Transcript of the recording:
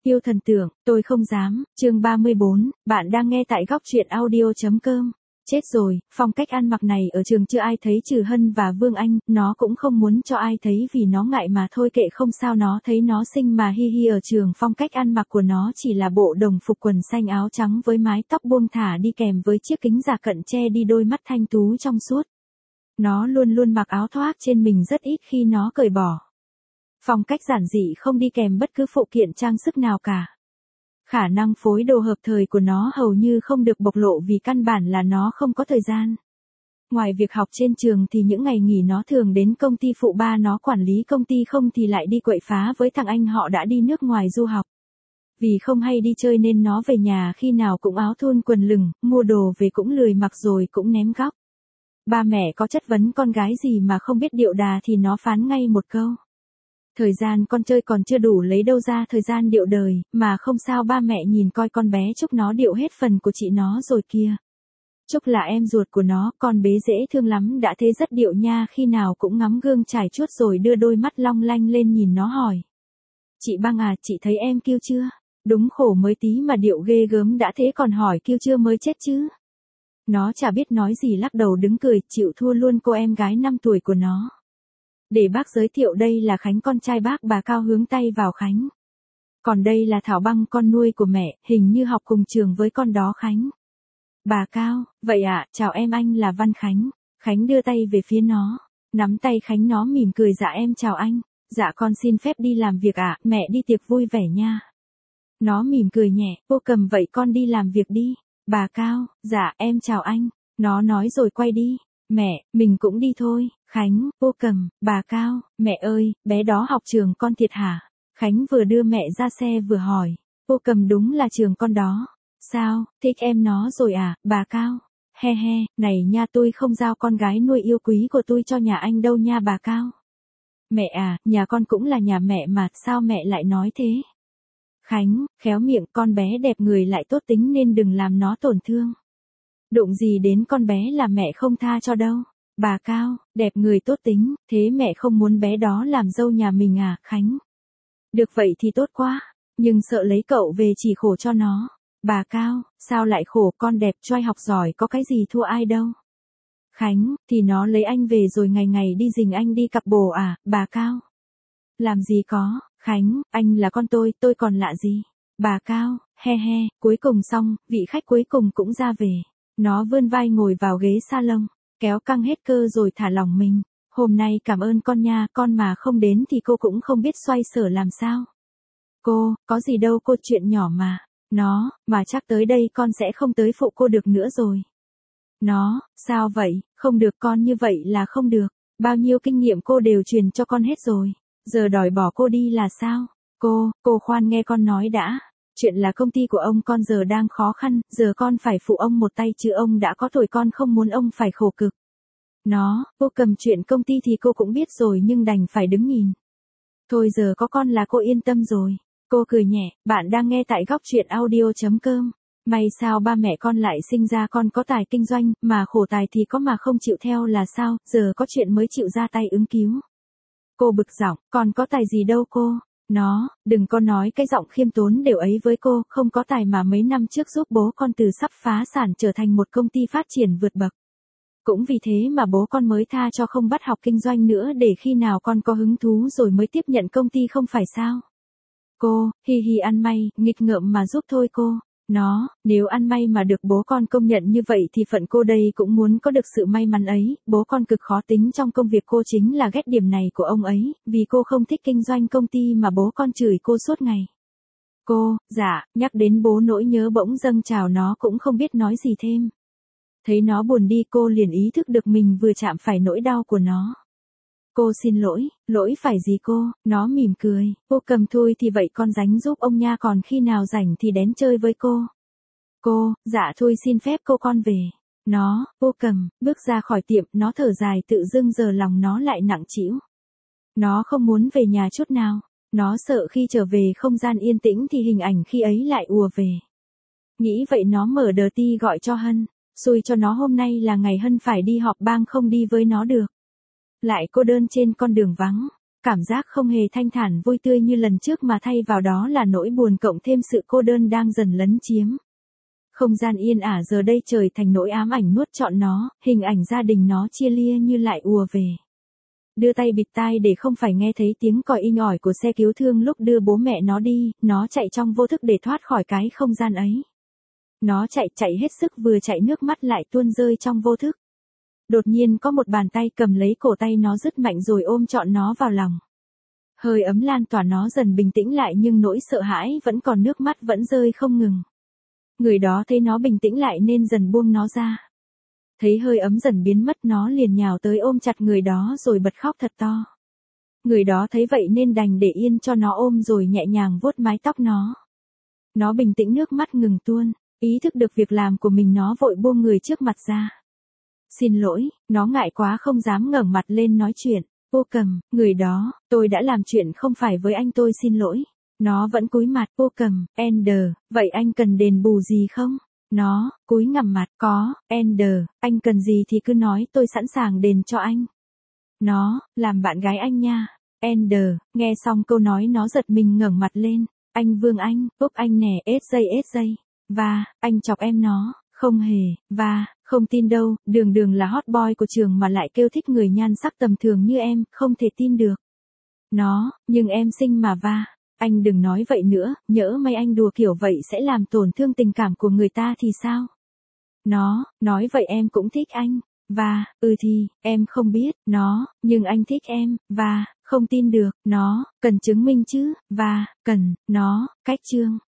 Yêu thần tượng, tôi không dám, chương 34, bạn đang nghe tại góc truyện audio.com. Chết rồi, phong cách ăn mặc này ở trường chưa ai thấy trừ Hân và Vương Anh, nó cũng không muốn cho ai thấy vì nó ngại mà thôi, kệ không sao, nó thấy nó xinh mà hi hi. Ở trường phong cách ăn mặc của nó chỉ là bộ đồng phục quần xanh áo trắng với mái tóc buông thả đi kèm với chiếc kính giả cận che đi đôi mắt thanh tú trong suốt. Nó luôn luôn mặc áo thoác trên mình, rất ít khi nó cởi bỏ. Phong cách giản dị không đi kèm bất cứ phụ kiện trang sức nào cả. Khả năng phối đồ hợp thời của nó hầu như không được bộc lộ vì căn bản là nó không có thời gian. Ngoài việc học trên trường thì những ngày nghỉ nó thường đến công ty phụ ba nó quản lý công ty, không thì lại đi quậy phá với thằng anh họ đã đi nước ngoài du học. Vì không hay đi chơi nên nó về nhà khi nào cũng áo thun quần lửng, mua đồ về cũng lười mặc rồi cũng ném góc. Ba mẹ có chất vấn con gái gì mà không biết điệu đà thì nó phán ngay một câu: thời gian con chơi còn chưa đủ, lấy đâu ra thời gian điệu đời, mà không sao ba mẹ nhìn coi con bé Trúc nó điệu hết phần của chị nó rồi kìa. Trúc là em ruột của nó, con bé dễ thương lắm, đã thế rất điệu nha, khi nào cũng ngắm gương trải chuốt rồi đưa đôi mắt long lanh lên nhìn nó hỏi: chị Băng à, chị thấy em kiêu chưa? Đúng khổ, mới tí mà điệu ghê gớm đã thế còn hỏi kiêu chưa mới chết chứ. Nó chả biết nói gì, lắc đầu đứng cười, chịu thua luôn cô em gái 5 tuổi của nó. Để bác giới thiệu, đây là Khánh, con trai bác. Bà Cao hướng tay vào Khánh. Còn đây là Thảo Băng, con nuôi của mẹ, hình như học cùng trường với con đó Khánh. Bà Cao: vậy ạ, chào em, anh là Văn Khánh. Khánh đưa tay về phía nó. Nắm tay Khánh, nó mỉm cười: dạ em chào anh. Dạ con xin phép đi làm việc ạ, mẹ đi tiệc vui vẻ nha. Nó mỉm cười nhẹ: cô Cầm, vậy con đi làm việc đi. Bà Cao: dạ em chào anh. Nó nói rồi quay đi. Mẹ, mình cũng đi thôi. Khánh: cô Cầm. Bà Cao: mẹ ơi, bé đó học trường con thiệt hả? Khánh vừa đưa mẹ ra xe vừa hỏi. Cô Cầm: đúng là trường con đó. Sao, thích em nó rồi à? Bà Cao: he he, này nha, tôi không giao con gái nuôi yêu quý của tôi cho nhà anh đâu nha bà Cao. Mẹ à, nhà con cũng là nhà mẹ mà, sao mẹ lại nói thế? Khánh: khéo miệng, con bé đẹp người lại tốt tính nên đừng làm nó tổn thương. Đụng gì đến con bé là mẹ không tha cho đâu. Bà Cao: đẹp người tốt tính, thế mẹ không muốn bé đó làm dâu nhà mình à? Khánh: được vậy thì tốt quá, nhưng sợ lấy cậu về chỉ khổ cho nó. Bà Cao: sao lại khổ, con đẹp trai học giỏi có cái gì thua ai đâu. Khánh: thì nó lấy anh về rồi ngày ngày đi rình anh đi cặp bồ à? Bà Cao: làm gì có. Khánh: anh là con tôi còn lạ gì. Bà Cao: he he. Cuối cùng xong, vị khách cuối cùng cũng ra về. Nó vươn vai ngồi vào ghế salon, kéo căng hết cơ rồi thả lỏng mình. Hôm nay cảm ơn con nha, con mà không đến thì cô cũng không biết xoay sở làm sao. Cô, có gì đâu cô, chuyện nhỏ mà. Nó, mà chắc tới đây con sẽ không tới phụ cô được nữa rồi. Nó, sao vậy, không được con, như vậy là không được. Bao nhiêu kinh nghiệm cô đều truyền cho con hết rồi. Giờ đòi bỏ cô đi là sao? Cô khoan nghe con nói đã. Chuyện là công ty của ông con giờ đang khó khăn, giờ con phải phụ ông một tay chứ ông đã có tuổi, con không muốn ông phải khổ cực. Nó, cô Cầm, chuyện công ty thì cô cũng biết rồi nhưng đành phải đứng nhìn. Thôi giờ có con là cô yên tâm rồi. Cô cười nhẹ. Bạn đang nghe tại góc truyện audio.com. May sao ba mẹ con lại sinh ra con có tài kinh doanh, mà khổ tài thì có mà không chịu theo là sao, giờ có chuyện mới chịu ra tay ứng cứu. Cô bực giọng: con có tài gì đâu cô. Nó, đừng có nói cái giọng khiêm tốn đều ấy với cô, không có tài mà mấy năm trước giúp bố con từ sắp phá sản trở thành một công ty phát triển vượt bậc. Cũng vì thế mà bố con mới tha cho không bắt học kinh doanh nữa, để khi nào con có hứng thú rồi mới tiếp nhận công ty, không phải sao? Cô, hi hi, ăn may, nghịch ngợm mà giúp thôi cô. Nó, nếu ăn may mà được bố con công nhận như vậy thì phận cô đây cũng muốn có được sự may mắn ấy. Bố con cực khó tính trong công việc, cô chính là ghét điểm này của ông ấy, vì cô không thích kinh doanh công ty mà bố con chửi cô suốt ngày. Cô, dạ, nhắc đến bố nỗi nhớ bỗng dâng trào, nó cũng không biết nói gì thêm. Thấy nó buồn đi, cô liền ý thức được mình vừa chạm phải nỗi đau của nó. Cô xin lỗi. Lỗi phải gì cô? Nó mỉm cười. Cô Cầm, thôi thì vậy con gánh giúp ông nha, còn khi nào rảnh thì đến chơi với cô. Cô, dạ thôi xin phép cô, con về. Nó, cô Cầm, bước ra khỏi tiệm, nó thở dài, tự dưng giờ lòng nó lại nặng trĩu. Nó không muốn về nhà chút nào. Nó sợ khi trở về không gian yên tĩnh thì hình ảnh khi ấy lại ùa về. Nghĩ vậy nó mở đờ ti gọi cho Hân. Xui cho nó hôm nay là ngày Hân phải đi họp bang, không đi với nó được. Lại cô đơn trên con đường vắng. Cảm giác không hề thanh thản vui tươi như lần trước mà thay vào đó là nỗi buồn cộng thêm sự cô đơn đang dần lấn chiếm. Không gian yên ả giờ đây trở thành nỗi ám ảnh nuốt trọn nó, hình ảnh gia đình nó chia lia như lại ùa về. Đưa tay bịt tai để không phải nghe thấy tiếng còi inh ỏi của xe cứu thương lúc đưa bố mẹ nó đi, nó chạy trong vô thức để thoát khỏi cái không gian ấy. Nó chạy hết sức vừa chạy nước mắt lại tuôn rơi trong vô thức. Đột nhiên có một bàn tay cầm lấy cổ tay nó rất mạnh rồi ôm trọn nó vào lòng. Hơi ấm lan tỏa nó dần bình tĩnh lại nhưng nỗi sợ hãi vẫn còn nước mắt vẫn rơi không ngừng. Người đó thấy nó bình tĩnh lại nên dần buông nó ra. Thấy hơi ấm dần biến mất nó liền nhào tới ôm chặt người đó rồi bật khóc thật to. Người đó thấy vậy nên đành để yên cho nó ôm rồi nhẹ nhàng vuốt mái tóc nó. Nó bình tĩnh nước mắt ngừng tuôn, ý thức được việc làm của mình nó vội buông người trước mặt ra. Xin lỗi, nó ngại quá không dám ngẩng mặt lên nói chuyện. Cô Cầm, người đó, tôi đã làm chuyện không phải với anh tôi xin lỗi. Nó vẫn cúi mặt. Cô Cầm, Ender, vậy anh cần đền bù gì không? Nó, cúi ngằm mặt, có, Ender, anh cần gì thì cứ nói tôi sẵn sàng đền cho anh. Nó, làm bạn gái anh nha. Ender, nghe xong câu nói nó giật mình ngẩng mặt lên. Anh Vương Anh, úp anh nè, ết dây. Và, anh chọc em nó, không hề, và, không tin đâu, đường là hot boy của trường mà lại kêu thích người nhan sắc tầm thường như em, không thể tin được. Nó, nhưng em xinh mà va. Anh đừng nói vậy nữa, nhỡ may anh đùa kiểu vậy sẽ làm tổn thương tình cảm của người ta thì sao? Nó, nói vậy em cũng thích anh. Và, thì, em không biết, nó, nhưng anh thích em, và, không tin được, nó, cần chứng minh chứ, và, cần, nó, cách chương.